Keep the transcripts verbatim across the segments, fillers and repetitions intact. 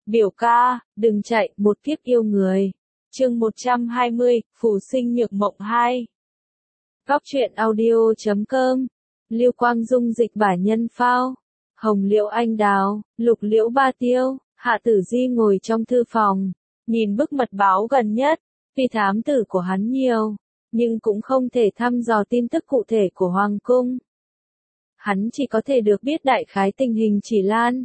Biểu ca, đừng chạy, một kiếp yêu người. Chương một trăm hai mươi, Phù sinh nhược mộng hai. Góc truyện audio chấm com. Lưu Quang Dung dịch bả nhân phao. Hồng Liễu Anh Đào, Lục Liễu Ba Tiêu, Hạ Tử Di ngồi trong thư phòng, nhìn bức mật báo gần nhất. Tuy thám tử của hắn nhiều, nhưng cũng không thể thăm dò tin tức cụ thể của Hoàng cung. Hắn chỉ có thể được biết đại khái tình hình Chỉ Lan.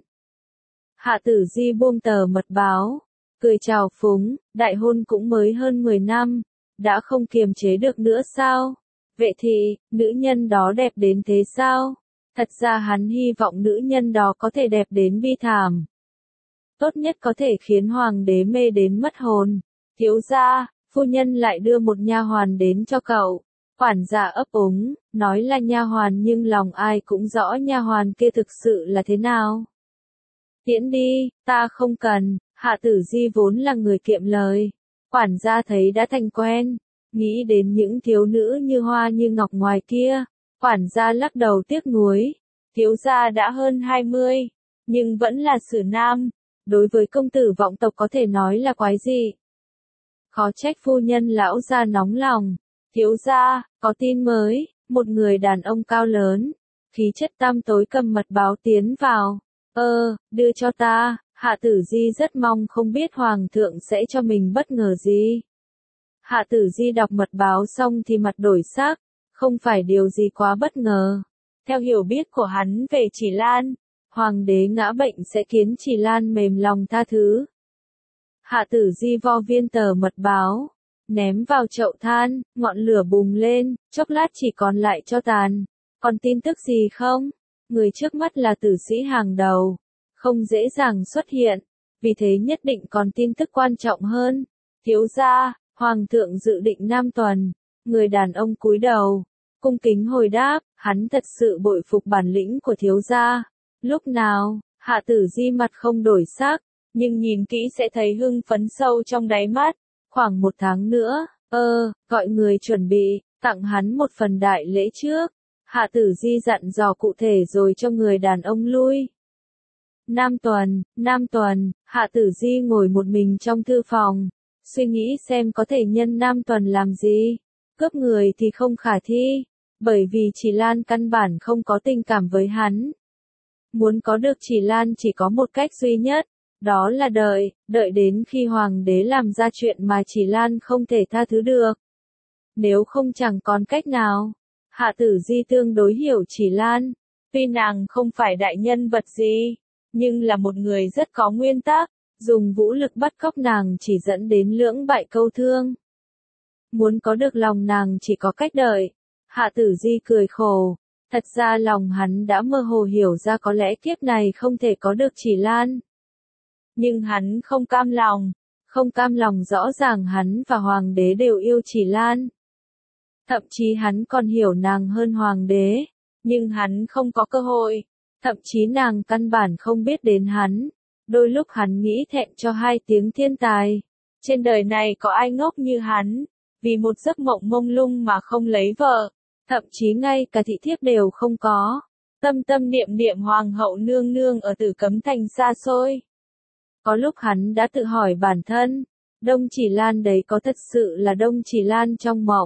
Hạ Tử Di buông tờ mật báo, cười chào phúng, đại hôn cũng mới hơn mười năm, đã không kiềm chế được nữa sao? Vậy thì, nữ nhân đó đẹp đến thế sao? Thật ra hắn hy vọng nữ nhân đó có thể đẹp đến bi thảm. Tốt nhất có thể khiến hoàng đế mê đến mất hồn. Thiếu gia, phu nhân lại đưa một nha hoàn đến cho cậu. Quản gia ấp úng, nói là nha hoàn nhưng lòng ai cũng rõ nha hoàn kia thực sự là thế nào. Tiễn đi, ta không cần. Hạ Tử Di vốn là người kiệm lời. Quản gia thấy đã thành quen, nghĩ đến những thiếu nữ như hoa như ngọc ngoài kia. Quản gia lắc đầu tiếc nuối. Thiếu gia đã hơn hai mươi, nhưng vẫn là sử nam. Đối với công tử vọng tộc có thể nói là quái dị. Khó trách phu nhân lão gia nóng lòng. Thiếu gia, có tin mới, một người đàn ông cao lớn, khí chất tăm tối cầm mật báo tiến vào. Ơ, đưa cho ta. Hạ Tử Di rất mong không biết Hoàng thượng sẽ cho mình bất ngờ gì. Hạ Tử Di đọc mật báo xong thì mặt đổi sắc, không phải điều gì quá bất ngờ. Theo hiểu biết của hắn về Chỉ Lan, Hoàng đế ngã bệnh sẽ khiến Chỉ Lan mềm lòng tha thứ. Hạ Tử Di vo viên tờ mật báo, ném vào chậu than, ngọn lửa bùng lên, chốc lát chỉ còn lại tro tàn. Còn tin tức gì không? Người trước mắt là tử sĩ hàng đầu, không dễ dàng xuất hiện, vì thế nhất định còn tin tức quan trọng hơn. Thiếu gia, Hoàng thượng dự định Nam tuần. Người đàn ông cúi đầu, cung kính hồi đáp, hắn thật sự bội phục bản lĩnh của thiếu gia. Lúc nào? Hạ Tử Di mặt không đổi sắc, nhưng nhìn kỹ sẽ thấy hưng phấn sâu trong đáy mắt. Khoảng một tháng nữa, ơ, gọi người chuẩn bị, tặng hắn một phần đại lễ trước. Hạ Tử Di dặn dò cụ thể rồi cho người đàn ông lui. Nam tuần, Nam tuần, Hạ Tử Di ngồi một mình trong thư phòng, suy nghĩ xem có thể nhân Nam tuần làm gì. Cướp người thì không khả thi, bởi vì Chỉ Lan căn bản không có tình cảm với hắn. Muốn có được Chỉ Lan chỉ có một cách duy nhất, đó là đợi, đợi đến khi Hoàng đế làm ra chuyện mà Chỉ Lan không thể tha thứ được. Nếu không chẳng còn cách nào. Hạ Tử Di tương đối hiểu Chỉ Lan, tuy nàng không phải đại nhân vật gì, nhưng là một người rất có nguyên tắc, dùng vũ lực bắt cóc nàng chỉ dẫn đến lưỡng bại câu thương. Muốn có được lòng nàng chỉ có cách đợi. Hạ Tử Di cười khổ, thật ra lòng hắn đã mơ hồ hiểu ra có lẽ kiếp này không thể có được Chỉ Lan. Nhưng hắn không cam lòng, không cam lòng rõ ràng hắn và Hoàng đế đều yêu Chỉ Lan. Thậm chí hắn còn hiểu nàng hơn Hoàng đế, nhưng hắn không có cơ hội. Thậm chí nàng căn bản không biết đến hắn. Đôi lúc hắn nghĩ thẹn cho hai tiếng thiên tài. Trên đời này có ai ngốc như hắn, vì một giấc mộng mông lung mà không lấy vợ. Thậm chí ngay cả thị thiếp đều không có. Tâm tâm niệm niệm hoàng hậu nương nương ở Tử Cấm Thành xa xôi. Có lúc hắn đã tự hỏi bản thân, Đông Chỉ Lan đấy có thật sự là Đông Chỉ Lan trong mộng.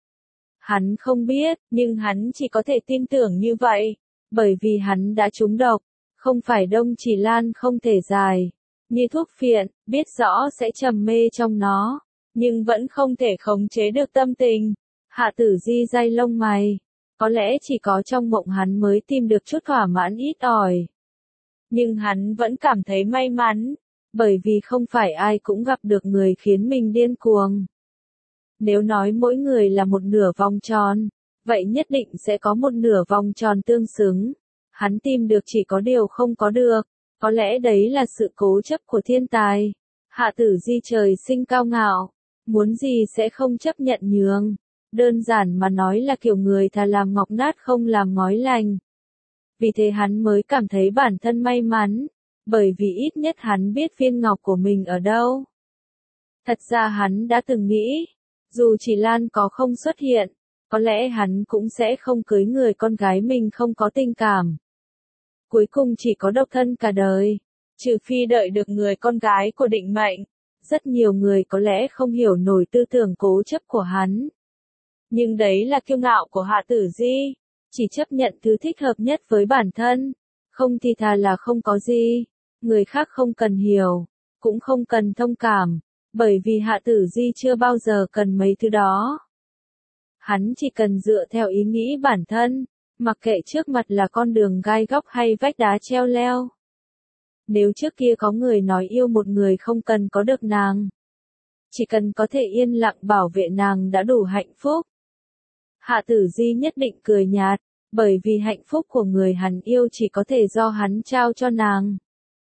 Hắn không biết, nhưng hắn chỉ có thể tin tưởng như vậy. Bởi vì hắn đã trúng độc, không phải Đông Chỉ Lan không thể dài, như thuốc phiện, biết rõ sẽ trầm mê trong nó, nhưng vẫn không thể khống chế được tâm tình. Hạ Tử Di day lông mày, có lẽ chỉ có trong mộng hắn mới tìm được chút thỏa mãn ít ỏi. Nhưng hắn vẫn cảm thấy may mắn, bởi vì không phải ai cũng gặp được người khiến mình điên cuồng. Nếu nói mỗi người là một nửa vòng tròn, vậy nhất định sẽ có một nửa vòng tròn tương xứng. Hắn tìm được chỉ có điều không có được, có lẽ đấy là sự cố chấp của thiên tài. Hạ Tử Di trời sinh cao ngạo, muốn gì sẽ không chấp nhận nhường. Đơn giản mà nói là kiểu người thà làm ngọc nát không làm ngói lành. Vì thế hắn mới cảm thấy bản thân may mắn, bởi vì ít nhất hắn biết viên ngọc của mình ở đâu. Thật ra hắn đã từng nghĩ, dù Chỉ Lan có không xuất hiện, có lẽ hắn cũng sẽ không cưới người con gái mình không có tình cảm. Cuối cùng chỉ có độc thân cả đời. trừ phi đợi được người con gái của định mệnh. Rất nhiều người có lẽ không hiểu nổi tư tưởng cố chấp của hắn. Nhưng đấy là kiêu ngạo của Hạ Tử Di, chỉ chấp nhận thứ thích hợp nhất với bản thân, không thì thà là không có gì. Người khác không cần hiểu, cũng không cần thông cảm, bởi vì Hạ Tử Di chưa bao giờ cần mấy thứ đó. Hắn chỉ cần dựa theo ý nghĩ bản thân, mặc kệ trước mặt là con đường gai góc hay vách đá treo leo. Nếu trước kia có người nói yêu một người không cần có được nàng, chỉ cần có thể yên lặng bảo vệ nàng đã đủ hạnh phúc. Hạ Tử Di nhất định cười nhạt, bởi vì hạnh phúc của người hắn yêu chỉ có thể do hắn trao cho nàng.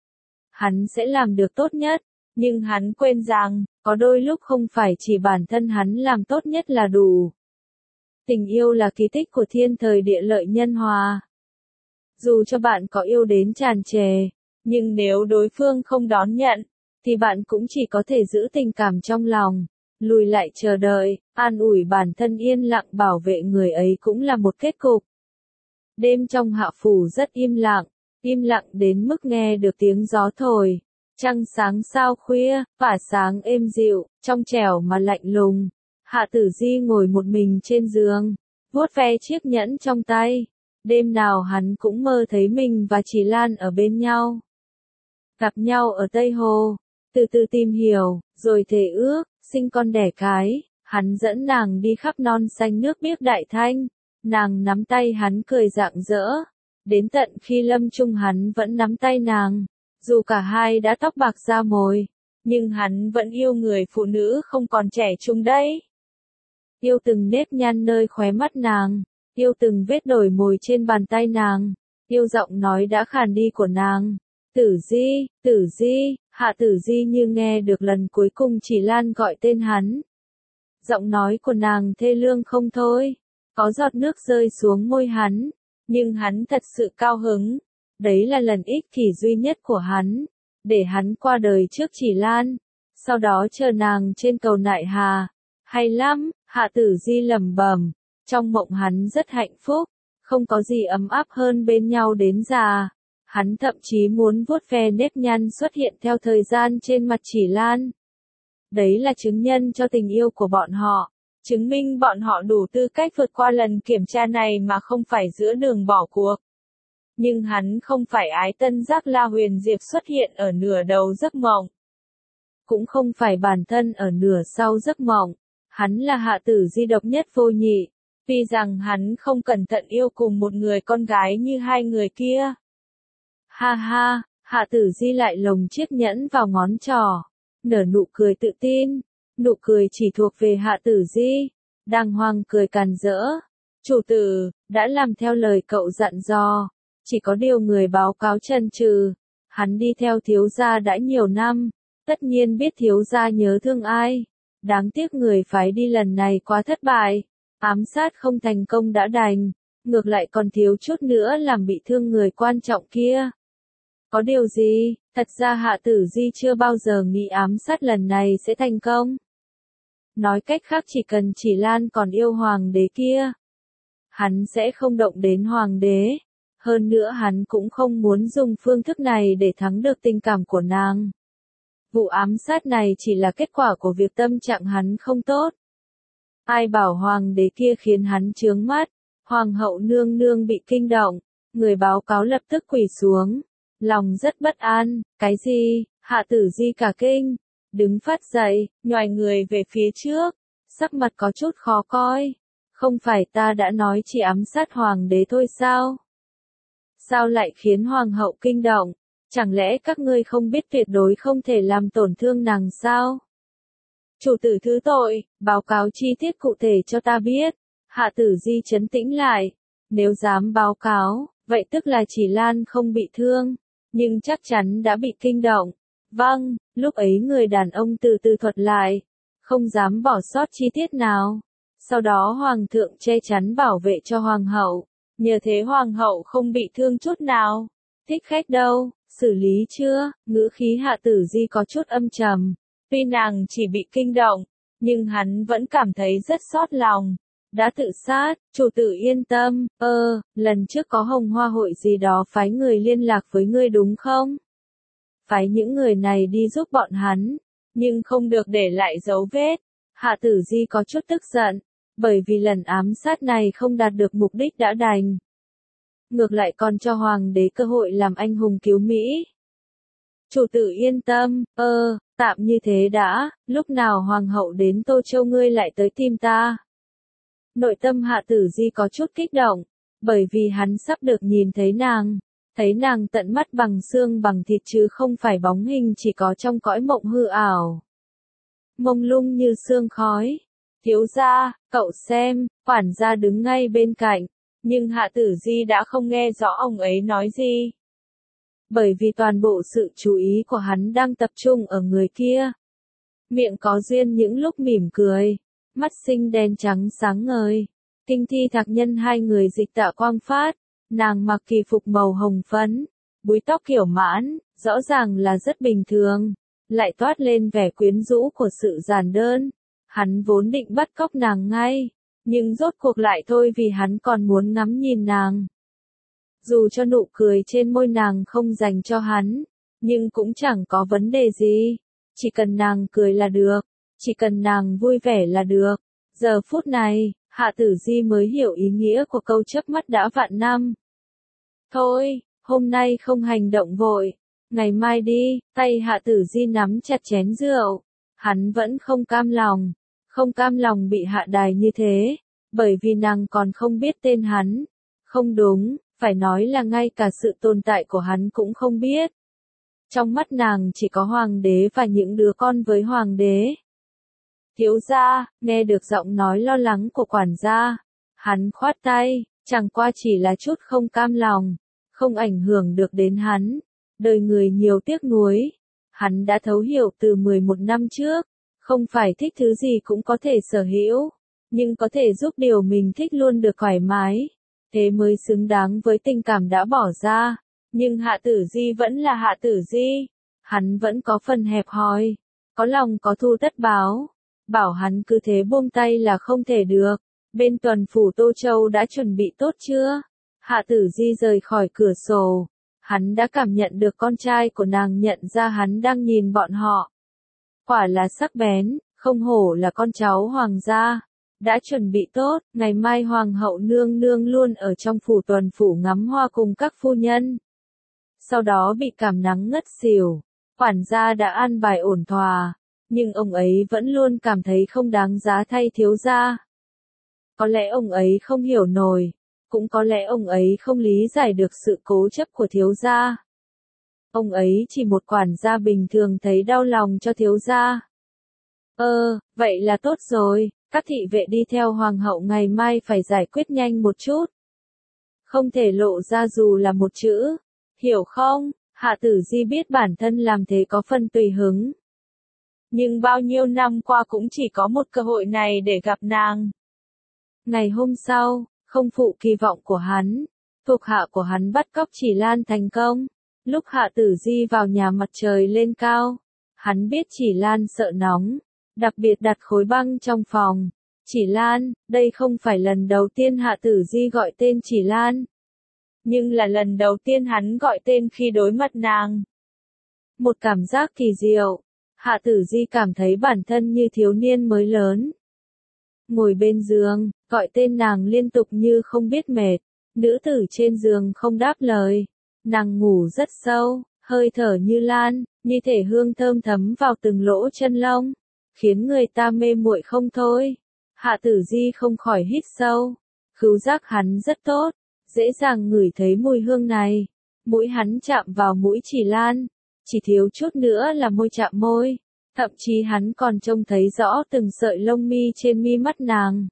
Hắn sẽ làm được tốt nhất, nhưng hắn quên rằng, có đôi lúc không phải chỉ bản thân hắn làm tốt nhất là đủ. Tình yêu là kỳ tích của thiên thời địa lợi nhân hòa. Dù cho bạn có yêu đến tràn trề, nhưng nếu đối phương không đón nhận, thì bạn cũng chỉ có thể giữ tình cảm trong lòng, lùi lại chờ đợi, an ủi bản thân yên lặng bảo vệ người ấy cũng là một kết cục. Đêm trong Hạ Phủ rất im lặng, im lặng đến mức nghe được tiếng gió thổi, trăng sáng sao khuya, phả sáng êm dịu, trong trẻo mà lạnh lùng. Hạ Tử Di ngồi một mình trên giường, vuốt ve chiếc nhẫn trong tay. Đêm nào hắn cũng mơ thấy mình và Chỉ Lan ở bên nhau. Gặp nhau ở Tây Hồ, từ từ tìm hiểu, rồi thề ước, sinh con đẻ cái. Hắn dẫn nàng đi khắp non xanh nước biếc Đại Thanh. Nàng nắm tay hắn cười rạng rỡ. Đến tận khi lâm chung hắn vẫn nắm tay nàng. Dù cả hai đã tóc bạc da mồi, nhưng hắn vẫn yêu người phụ nữ không còn trẻ trung đấy. Yêu từng nếp nhăn nơi khóe mắt nàng, yêu từng vết đổi mồi trên bàn tay nàng, yêu giọng nói đã khàn đi của nàng. Tử Di, Tử Di, Hạ Tử Di như nghe được lần cuối cùng Chỉ Lan gọi tên hắn. Giọng nói của nàng thê lương không thôi, có giọt nước rơi xuống môi hắn, nhưng hắn thật sự cao hứng. Đấy là lần ích kỷ duy nhất của hắn, để hắn qua đời trước Chỉ Lan, sau đó chờ nàng trên cầu Nại Hà. Hay lắm, Hạ Tử Di lẩm bẩm, trong mộng hắn rất hạnh phúc, không có gì ấm áp hơn bên nhau đến già. Hắn thậm chí muốn vuốt ve nếp nhăn xuất hiện theo thời gian trên mặt Chỉ Lan. Đấy là chứng nhân cho tình yêu của bọn họ, chứng minh bọn họ đủ tư cách vượt qua lần kiểm tra này mà không phải giữa đường bỏ cuộc. Nhưng hắn không phải ái tân giác La Huyền Diệp xuất hiện ở nửa đầu giấc mộng. Cũng không phải bản thân ở nửa sau giấc mộng. Hắn là Hạ Tử Di độc nhất vô nhị. Vì rằng hắn không cẩn thận yêu cùng một người con gái như hai người kia. Ha ha, Hạ Tử Di lại lồng chiếc nhẫn vào ngón trỏ. Nở nụ cười tự tin. Nụ cười chỉ thuộc về Hạ Tử Di. Đàng hoàng cười càn rỡ. Chủ tử, đã làm theo lời cậu dặn dò. Chỉ có điều người báo cáo chần chừ. Hắn đi theo thiếu gia đã nhiều năm. Tất nhiên biết thiếu gia nhớ thương ai. Đáng tiếc người phái đi lần này quá thất bại. Ám sát không thành công đã đành. Ngược lại còn thiếu chút nữa làm bị thương người quan trọng kia. Có điều gì, thật ra Hạ Tử Di chưa bao giờ nghĩ ám sát lần này sẽ thành công. Nói cách khác chỉ cần Chỉ Lan còn yêu hoàng đế kia, hắn sẽ không động đến hoàng đế. Hơn nữa hắn cũng không muốn dùng phương thức này để thắng được tình cảm của nàng. Vụ ám sát này chỉ là kết quả của việc tâm trạng hắn không tốt. Ai bảo hoàng đế kia khiến hắn chướng mắt, hoàng hậu nương nương bị kinh động, người báo cáo lập tức quỳ xuống, lòng rất bất an. Cái gì? Hạ Tử Di cả kinh, đứng phát dậy, nhoài người về phía trước, sắc mặt có chút khó coi. Không phải ta đã nói chỉ ám sát hoàng đế thôi sao? Sao lại khiến hoàng hậu kinh động? Chẳng lẽ các ngươi không biết tuyệt đối không thể làm tổn thương nàng sao? Chủ tử thứ tội, báo cáo chi tiết cụ thể cho ta biết. Hạ Tử Di trấn tĩnh lại. Nếu dám báo cáo, vậy tức là Chỉ Lan không bị thương, nhưng chắc chắn đã bị kinh động. Vâng, lúc ấy người đàn ông từ từ thuật lại, không dám bỏ sót chi tiết nào. Sau đó hoàng thượng che chắn bảo vệ cho hoàng hậu, nhờ thế hoàng hậu không bị thương chút nào. Thích khách đâu, xử lý chưa? Ngữ khí Hạ Tử Di có chút âm trầm. Tuy nàng chỉ bị kinh động, nhưng hắn vẫn cảm thấy rất xót lòng. Đã tự sát, chủ tử yên tâm. Ơ, lần trước có Hồng Hoa hội gì đó phái người liên lạc với ngươi đúng không? phái những người này đi giúp bọn hắn, nhưng không được để lại dấu vết. Hạ Tử Di có chút tức giận, bởi vì lần ám sát này không đạt được mục đích đã đành. Ngược lại còn cho hoàng đế cơ hội làm anh hùng cứu Mỹ. Chủ tử yên tâm, ơ, tạm như thế đã, lúc nào hoàng hậu đến Tô Châu ngươi lại tới tìm ta. Nội tâm Hạ Tử Di có chút kích động, bởi vì hắn sắp được nhìn thấy nàng, thấy nàng tận mắt bằng xương bằng thịt chứ không phải bóng hình chỉ có trong cõi mộng hư ảo. Mông lung như sương khói. Thiếu gia, cậu xem, quản gia đứng ngay bên cạnh, nhưng Hạ Tử Di đã không nghe rõ ông ấy nói gì. Bởi vì toàn bộ sự chú ý của hắn đang tập trung ở người kia. Miệng có duyên những lúc mỉm cười, mắt xinh đen trắng sáng ngời. Kinh thi thạc nhân hai người dịch tạ quang phát, nàng mặc kỳ phục màu hồng phấn, búi tóc kiểu mãn, rõ ràng là rất bình thường, lại toát lên vẻ quyến rũ của sự giản đơn. Hắn vốn định bắt cóc nàng ngay, nhưng rốt cuộc lại thôi vì hắn còn muốn ngắm nhìn nàng. Dù cho nụ cười trên môi nàng không dành cho hắn, nhưng cũng chẳng có vấn đề gì. Chỉ cần nàng cười là được, chỉ cần nàng vui vẻ là được. Giờ phút này, Hạ Tử Di mới hiểu ý nghĩa của câu chớp mắt đã vạn năm. Thôi, hôm nay không hành động vội, ngày mai đi. Tay Hạ Tử Di nắm chặt chén rượu, hắn vẫn không cam lòng, không cam lòng bị hạ đài như thế, bởi vì nàng còn không biết tên hắn. Không đúng, phải nói là ngay cả sự tồn tại của hắn cũng không biết. Trong mắt nàng chỉ có hoàng đế và những đứa con với hoàng đế. Thiếu gia, nghe được giọng nói lo lắng của quản gia, hắn khoát tay, chẳng qua chỉ là chút không cam lòng, không ảnh hưởng được đến hắn. Đời người nhiều tiếc nuối, hắn đã thấu hiểu từ mười một năm trước, không phải thích thứ gì cũng có thể sở hữu, nhưng có thể giúp điều mình thích luôn được thoải mái, thế mới xứng đáng với tình cảm đã bỏ ra. Nhưng Hạ Tử Di vẫn là Hạ Tử Di, hắn vẫn có phần hẹp hòi, có lòng có thù tất báo, bảo hắn cứ thế buông tay là không thể được. Bên tuần phủ Tô Châu đã chuẩn bị tốt chưa? Hạ Tử Di rời khỏi cửa sổ, hắn đã cảm nhận được con trai của nàng nhận ra hắn đang nhìn bọn họ. Quả là sắc bén, không hổ là con cháu hoàng gia. Đã chuẩn bị tốt, ngày mai hoàng hậu nương nương luôn ở trong phủ tuần phủ ngắm hoa cùng các phu nhân. Sau đó bị cảm nắng ngất xỉu, quản gia đã an bài ổn thỏa, nhưng ông ấy vẫn luôn cảm thấy không đáng giá thay thiếu gia. Có lẽ ông ấy không hiểu nổi, cũng có lẽ ông ấy không lý giải được sự cố chấp của thiếu gia. Ông ấy chỉ một quản gia bình thường thấy đau lòng cho thiếu gia. Ơ, vậy là tốt rồi, các thị vệ đi theo hoàng hậu ngày mai phải giải quyết nhanh một chút. Không thể lộ ra dù là một chữ, hiểu không? Hạ Tử Di biết bản thân làm thế có phần tùy hứng. Nhưng bao nhiêu năm qua cũng chỉ có một cơ hội này để gặp nàng. Ngày hôm sau, không phụ kỳ vọng của hắn, thuộc hạ của hắn bắt cóc Chỉ Lan thành công. Lúc Hạ Tử Di vào nhà mặt trời lên cao, hắn biết Chỉ Lan sợ nóng, đặc biệt đặt khối băng trong phòng. Chỉ Lan, đây không phải lần đầu tiên Hạ Tử Di gọi tên Chỉ Lan, nhưng là lần đầu tiên hắn gọi tên khi đối mặt nàng. Một cảm giác kỳ diệu, Hạ Tử Di cảm thấy bản thân như thiếu niên mới lớn. Ngồi bên giường, gọi tên nàng liên tục như không biết mệt. Nữ tử trên giường không đáp lời, nàng ngủ rất sâu, hơi thở như lan, như thể hương thơm thấm vào từng lỗ chân lông, khiến người ta mê muội không thôi. Hạ Tử Di không khỏi hít sâu, khứu giác hắn rất tốt, dễ dàng ngửi thấy mùi hương này. Mũi hắn chạm vào mũi Chỉ Lan, chỉ thiếu chút nữa là môi chạm môi, thậm chí hắn còn trông thấy rõ từng sợi lông mi trên mi mắt nàng.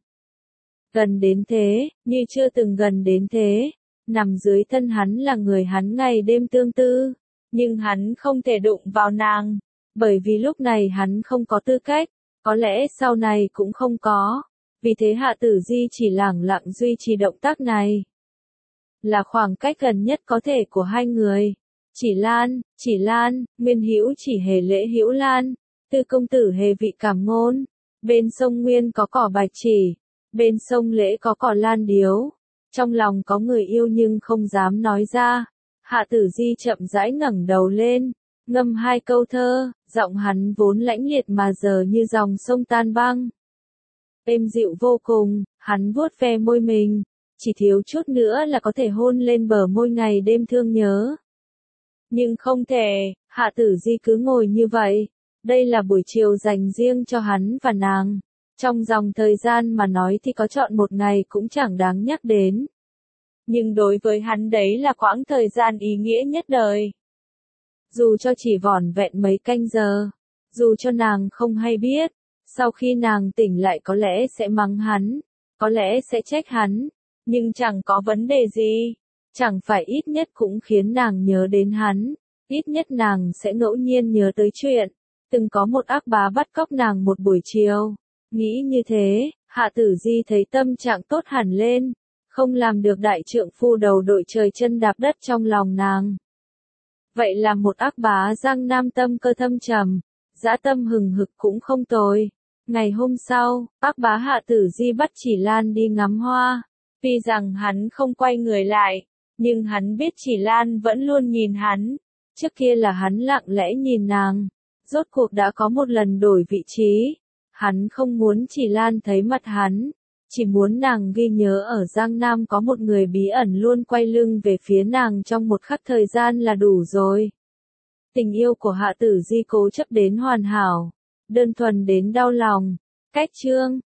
Gần đến thế, như chưa từng gần đến thế, nằm dưới thân hắn là người hắn ngày đêm tương tư, nhưng hắn không thể đụng vào nàng, bởi vì lúc này hắn không có tư cách, có lẽ sau này cũng không có. Vì thế Hạ Tử Di chỉ lẳng lặng duy trì động tác này, là khoảng cách gần nhất có thể của hai người. Chỉ Lan, Chỉ Lan, Nguyên Hữu Chỉ Hề Lễ Hữu Lan, Tư công tử Hề Vị Cảm Ngôn. Bên sông Nguyên có cỏ bạch chỉ, bên sông Lễ có cỏ lan điếu. Trong lòng có người yêu nhưng không dám nói ra. Hạ Tử Di chậm rãi ngẩng đầu lên, ngâm hai câu thơ, giọng hắn vốn lãnh liệt mà giờ như dòng sông tan băng. Êm dịu vô cùng, hắn vuốt ve môi mình, chỉ thiếu chút nữa là có thể hôn lên bờ môi ngày đêm thương nhớ. Nhưng không thể, Hạ Tử Di cứ ngồi như vậy. Đây là buổi chiều dành riêng cho hắn và nàng. Trong dòng thời gian mà nói thì có chọn một ngày cũng chẳng đáng nhắc đến. Nhưng đối với hắn đấy là quãng thời gian ý nghĩa nhất đời. Dù cho chỉ vỏn vẹn mấy canh giờ, dù cho nàng không hay biết, sau khi nàng tỉnh lại có lẽ sẽ mắng hắn, có lẽ sẽ trách hắn, nhưng chẳng có vấn đề gì, chẳng phải ít nhất cũng khiến nàng nhớ đến hắn, ít nhất nàng sẽ ngẫu nhiên nhớ tới chuyện, từng có một ác bá bắt cóc nàng một buổi chiều. Nghĩ như thế, Hạ Tử Di thấy tâm trạng tốt hẳn lên, không làm được đại trượng phu đầu đội trời chân đạp đất trong lòng nàng. Vậy là một ác bá Giang Nam tâm cơ thâm trầm, dã tâm hừng hực cũng không tồi. Ngày hôm sau, ác bá Hạ Tử Di bắt Chỉ Lan đi ngắm hoa. Tuy rằng hắn không quay người lại, nhưng hắn biết Chỉ Lan vẫn luôn nhìn hắn. Trước kia là hắn lặng lẽ nhìn nàng. Rốt cuộc đã có một lần đổi vị trí. Hắn không muốn Chỉ Lan thấy mặt hắn. Chỉ muốn nàng ghi nhớ ở Giang Nam có một người bí ẩn luôn quay lưng về phía nàng trong một khắc thời gian là đủ rồi. Tình yêu của Hạ Tử Di cố chấp đến hoàn hảo, đơn thuần đến đau lòng. Cách chương